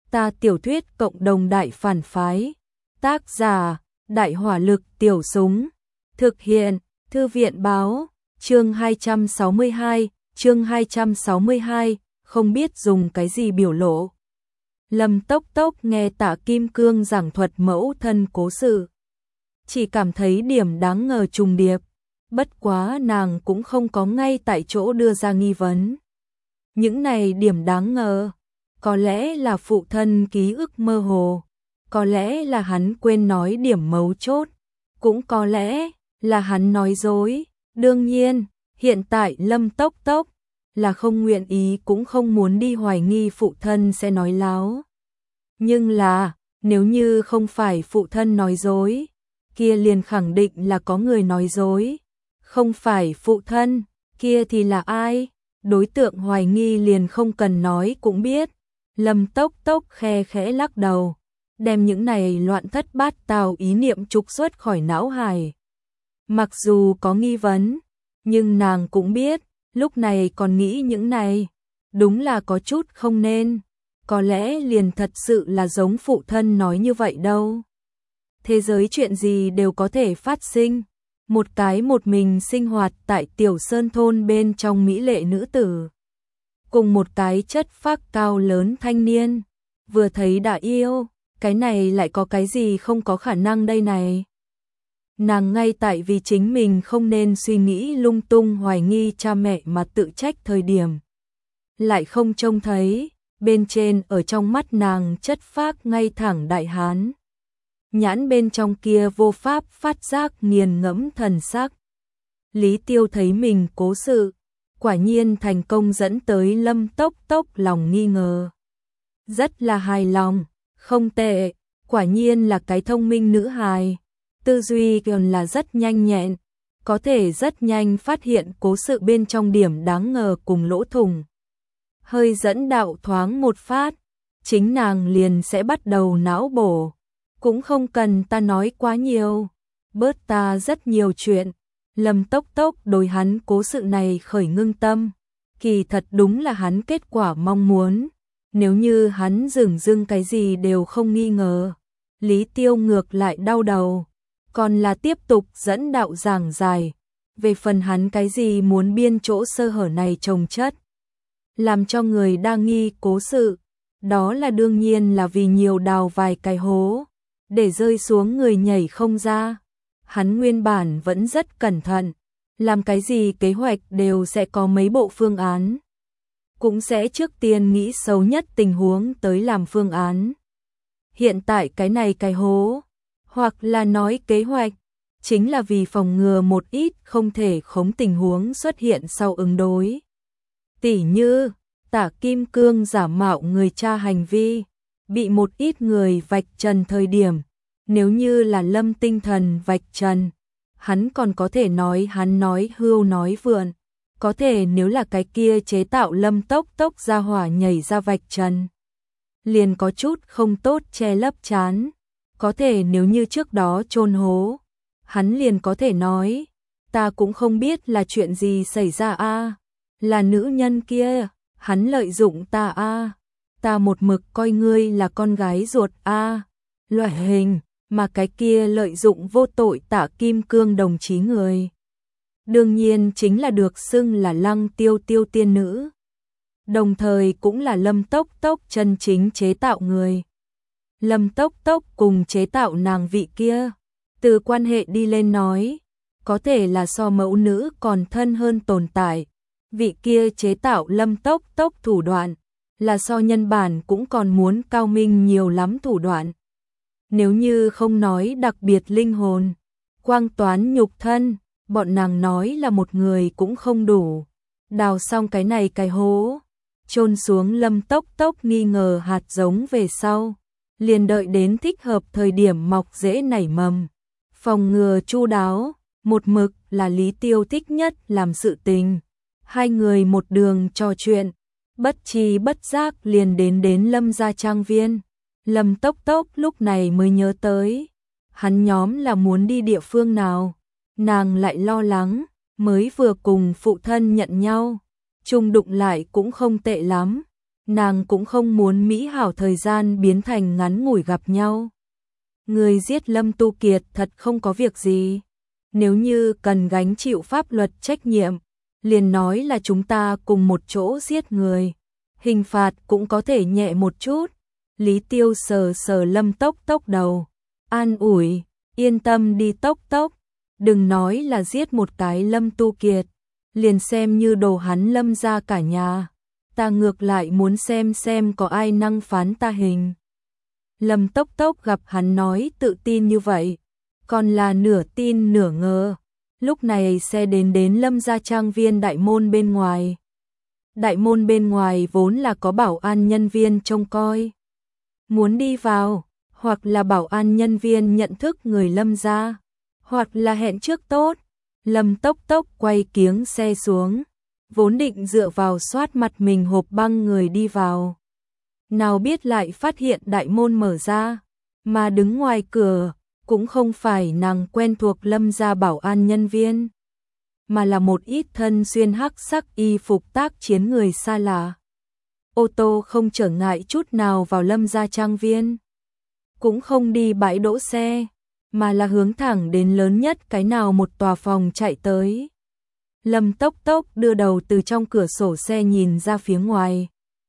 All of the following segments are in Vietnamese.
Ta tiểu thuyết cộng đồng đại phản phái. Tác giả: Đại hỏa lực tiểu súng. Thực hiện: Thư viện báo. Chương 262, không biết dùng cái gì biểu lộ. Lâm Tốc Tốc nghe Tạ Kim Cương giảng thuật mẫu thân cố sự, chỉ cảm thấy điểm đáng ngờ trùng điệp, bất quá nàng cũng không có ngay tại chỗ đưa ra nghi vấn. Những này điểm đáng ngờ, có lẽ là phụ thân ký ức mơ hồ, có lẽ là hắn quên nói điểm mấu chốt, cũng có lẽ là hắn nói dối. Đương nhiên, hiện tại Lâm Tốc Tốc là không nguyện ý cũng không muốn đi hoài nghi phụ thân sẽ nói láo. Nhưng là, nếu như không phải phụ thân nói dối, kia liền khẳng định là có người nói dối. Không phải phụ thân, kia thì là ai? Đối tượng hoài nghi liền không cần nói cũng biết. Lâm Tốc Tốc khe khẽ lắc đầu, đem những này loạn thất bát tao ý niệm trục xuất khỏi não hải. Mặc dù có nghi vấn, nhưng nàng cũng biết, lúc này còn nghĩ những này, đúng là có chút không nên. Có lẽ liền thật sự là giống phụ thân nói như vậy đâu. Thế giới chuyện gì đều có thể phát sinh. Một cái một mình sinh hoạt tại Tiểu Sơn thôn bên trong mỹ lệ nữ tử, cùng một cái chất phác cao lớn thanh niên, vừa thấy đã yêu, cái này lại có cái gì không có khả năng đây này. Nàng ngay tại vì chính mình không nên suy nghĩ lung tung hoài nghi cha mẹ mà tự trách thời điểm, lại không trông thấy, bên trên ở trong mắt nàng chất phác ngay thẳng đại hán. Nhãn bên trong kia vô pháp phát giác nghiền ngẫm thần sắc. Lý Tiêu thấy mình cố sự, quả nhiên thành công dẫn tới Lâm Tốc Tốc lòng nghi ngờ. Rất là hài lòng, không tệ, quả nhiên là cái thông minh nữ hài. Tư duy còn là rất nhanh nhẹn, có thể rất nhanh phát hiện cố sự bên trong điểm đáng ngờ cùng lỗ thủng. Hơi dẫn đạo thoáng một phát, chính nàng liền sẽ bắt đầu não bổ. Cũng không cần ta nói quá nhiều, bớt ta rất nhiều chuyện. Lâm Tốc Tốc đối hắn cố sự này khởi ngưng tâm, kỳ thật đúng là hắn kết quả mong muốn. Nếu như hắn dửng dưng cái gì đều không nghi ngờ, Lý Tiêu ngược lại đau đầu, còn là tiếp tục dẫn đạo giảng dài. Về phần hắn cái gì muốn biên chỗ sơ hở này chồng chất, làm cho người đa nghi cố sự, đó là đương nhiên là vì nhiều đào vài cái hố, để rơi xuống người nhảy không ra. Hắn nguyên bản vẫn rất cẩn thận, làm cái gì kế hoạch đều sẽ có mấy bộ phương án, cũng sẽ trước tiên nghĩ xấu nhất tình huống tới làm phương án. Hiện tại cái này cái hố, hoặc là nói kế hoạch, chính là vì phòng ngừa một ít không thể khống tình huống xuất hiện sau ứng đối. Tỉ như, Tạ Kim Cương giả mạo người cha hành vi, bị một ít người vạch trần thời điểm. Nếu như là Lâm Tinh Thần vạch trần, hắn còn có thể nói hắn nói hưu nói vượn. Có thể nếu là cái kia chế tạo Lâm Tốc Tốc ra hỏa nhảy ra vạch trần, liền có chút không tốt che lấp chán. Có thể nếu như trước đó chôn hố, hắn liền có thể nói, ta cũng không biết là chuyện gì xảy ra a, là nữ nhân kia, hắn lợi dụng ta a, ta một mực coi ngươi là con gái ruột a, loại hình. Mà cái kia lợi dụng vô tội Tạ Kim Cương đồng chí người, đương nhiên chính là được xưng là Lăng Tiêu Tiêu tiên nữ, đồng thời cũng là Lâm Tốc Tốc chân chính chế tạo người. Lâm Tốc Tốc cùng chế tạo nàng vị kia, từ quan hệ đi lên nói, có thể là so mẫu nữ còn thân hơn tồn tại. Vị kia chế tạo Lâm Tốc Tốc thủ đoạn, là so nhân bản cũng còn muốn cao minh nhiều lắm thủ đoạn. Nếu như không nói đặc biệt linh hồn, quang toán nhục thân, bọn nàng nói là một người cũng không đủ. Đào xong cái này cái hố, chôn xuống Lâm Tốc Tốc nghi ngờ hạt giống về sau, liền đợi đến thích hợp thời điểm mọc rễ nảy mầm. Phòng ngừa chu đáo, một mực là Lý Tiêu thích nhất làm sự tình. Hai người một đường trò chuyện, bất tri bất giác liền đến Lâm gia trang viên. Lâm Tốc Tốc lúc này mới nhớ tới, hắn nhóm là muốn đi địa phương nào. Nàng lại lo lắng, mới vừa cùng phụ thân nhận nhau, chung đụng lại cũng không tệ lắm. nàng cũng không muốn mỹ hảo thời gian biến thành ngắn ngủi gặp nhau. Người giết Lâm Tu Kiệt thật không có việc gì. Nếu như cần gánh chịu pháp luật trách nhiệm, liền nói là chúng ta cùng một chỗ giết người. Hình phạt cũng có thể nhẹ một chút. Lý Tiêu sờ sờ Lâm Tốc Tốc đầu, an ủi, yên tâm đi Tốc Tốc, đừng nói là giết một cái Lâm Tu Kiệt, liền xem như đồ hắn Lâm ra cả nhà. Ta ngược lại muốn xem có ai năng phán ta hình. Lâm Tốc Tốc gặp hắn nói tự tin như vậy, còn là nửa tin nửa ngờ. Lúc này xe đến Lâm gia trang viên đại môn bên ngoài. Đại môn bên ngoài vốn là có bảo an nhân viên trông coi. Muốn đi vào, hoặc là bảo an nhân viên nhận thức người Lâm gia, hoặc là hẹn trước tốt. Lâm Tốc Tốc quay kiếng xe xuống, vốn định dựa vào soát mặt mình hộp băng người đi vào. Nào biết lại phát hiện đại môn mở ra, mà đứng ngoài cửa cũng không phải nàng quen thuộc Lâm gia bảo an nhân viên, mà là một ít thân xuyên hắc sắc y phục tác chiến người xa lạ. Ô tô không trở ngại chút nào vào Lâm gia trang viên, cũng không đi bãi đỗ xe, mà là hướng thẳng đến lớn nhất cái nào một tòa phòng chạy tới. Lâm Tốc Tốc đưa đầu từ trong cửa sổ xe nhìn ra phía ngoài.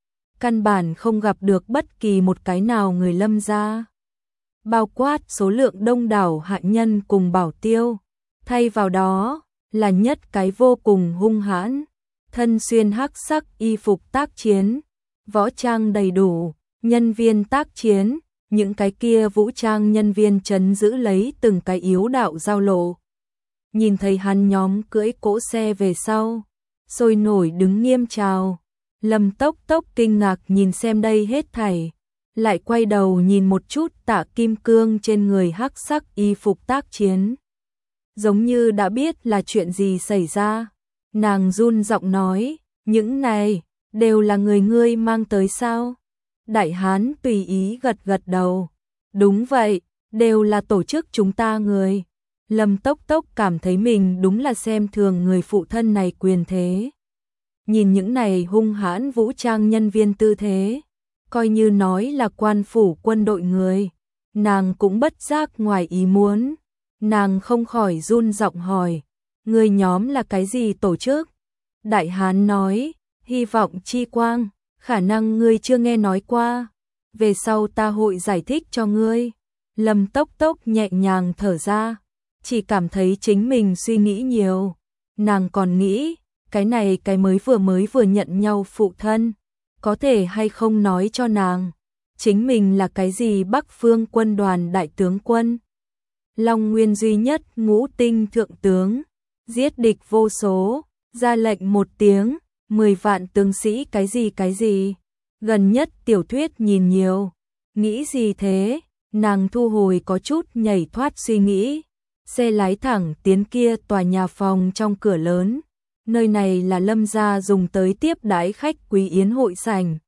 Căn bản không gặp được bất kỳ một cái nào người Lâm gia, bao quát số lượng đông đảo hạ nhân cùng bảo tiêu. Thay vào đó là nhất cái vô cùng hung hãn, thân xuyên hắc sắc y phục tác chiến, võ trang đầy đủ, nhân viên tác chiến, những cái kia vũ trang nhân viên trấn giữ lấy từng cái yếu đạo giao lộ. Nhìn thấy hắn nhóm cưỡi cỗ xe về sau, sôi nổi đứng nghiêm chào. Lâm Tốc Tốc kinh ngạc nhìn xem đây hết thảy, lại quay đầu nhìn một chút Tạ Kim Cương trên người hắc sắc y phục tác chiến. Giống như đã biết là chuyện gì xảy ra, nàng run giọng nói, những này đều là người ngươi mang tới sao? Đại hán tùy ý gật gật đầu, đúng vậy, đều là tổ chức chúng ta người. Lâm Tốc Tốc cảm thấy mình đúng là xem thường người phụ thân này quyền thế. Nhìn những này hung hãn vũ trang nhân viên tư thế, coi như nói là quan phủ quân đội người, nàng cũng bất giác ngoài ý muốn. Nàng không khỏi run giọng hỏi, người nhóm là cái gì tổ chức? Đại hán nói, hy vọng chi quang, khả năng ngươi chưa nghe nói qua, về sau ta hội giải thích cho ngươi. Lâm Tốc Tốc nhẹ nhàng thở ra, chỉ cảm thấy chính mình suy nghĩ nhiều. Nàng còn nghĩ, cái này cái mới vừa nhận nhau phụ thân, có thể hay không nói cho nàng, chính mình là cái gì Bắc Phương quân đoàn đại tướng quân, Long Nguyên duy nhất ngũ tinh thượng tướng, giết địch vô số, ra lệnh một tiếng, 10 vạn tướng sĩ cái gì, gần nhất tiểu thuyết nhìn nhiều, nghĩ gì thế, nàng thu hồi có chút nhảy thoát suy nghĩ, xe lái thẳng tiến kia tòa nhà phòng trong cửa lớn. Nơi này là Lâm gia dùng tới tiếp đãi khách quý yến hội sảnh.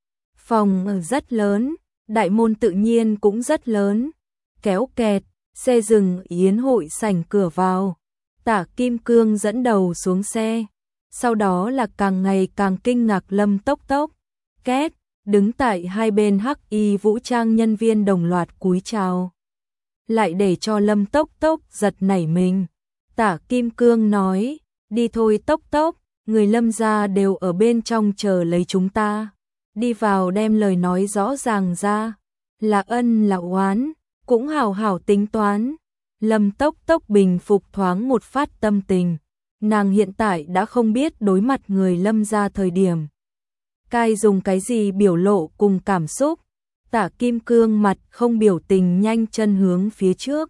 Phòng rất lớn, đại môn tự nhiên cũng rất lớn. Kéo kẹt, xe dừng yến hội sảnh cửa vào. Tạ Kim Cương dẫn đầu xuống xe. Sau đó là càng ngày càng kinh ngạc Lâm Tốc Tốc. Két, đứng tại hai bên hắc y vũ trang nhân viên đồng loạt cúi chào. Lại để cho Lâm Tốc Tốc giật nảy mình. Tạ Kim Cương nói, đi thôi Tốc Tốc, người Lâm gia đều ở bên trong chờ lấy chúng ta. Đi vào đem lời nói rõ ràng ra, là ân là oán, cũng hào hào tính toán. Lâm Tốc Tốc bình phục thoáng một phát tâm tình. Nàng hiện tại đã không biết đối mặt người Lâm gia thời điểm cai dùng cái gì biểu lộ cùng cảm xúc. Tạ Kim Cương mặt không biểu tình nhanh chân hướng phía trước,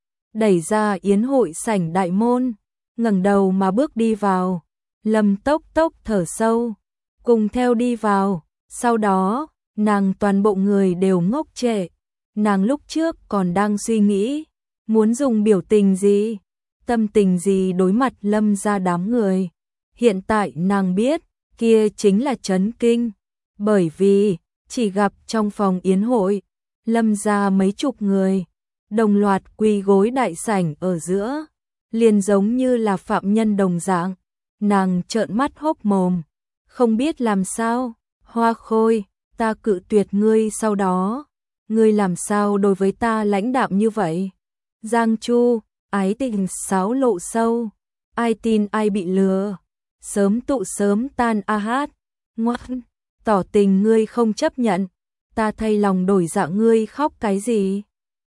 đẩy ra yến hội sảnh đại môn, ngẩng đầu mà bước đi vào. Lâm Tốc Tốc thở sâu, cùng theo đi vào. Sau đó, nàng toàn bộ người đều ngốc trệ. Nàng lúc trước còn đang suy nghĩ, muốn dùng biểu tình gì, tâm tình gì đối mặt Lâm gia đám người. Hiện tại nàng biết, kia chính là chấn kinh, bởi vì chỉ gặp trong phòng yến hội, Lâm gia mấy chục người, đồng loạt quỳ gối đại sảnh ở giữa, liền giống như là phạm nhân đồng dạng. Nàng trợn mắt hốc mồm, không biết làm sao, Hoa Khôi, ta cự tuyệt ngươi sau đó. Ngươi làm sao đối với ta lãnh đạm như vậy? Giang Chu, ái tình xáo lộ sâu. Ai tin ai bị lừa. Sớm tụ sớm tan a hát. Ngoan, tỏ tình ngươi không chấp nhận. Ta thay lòng đổi dạ ngươi khóc cái gì?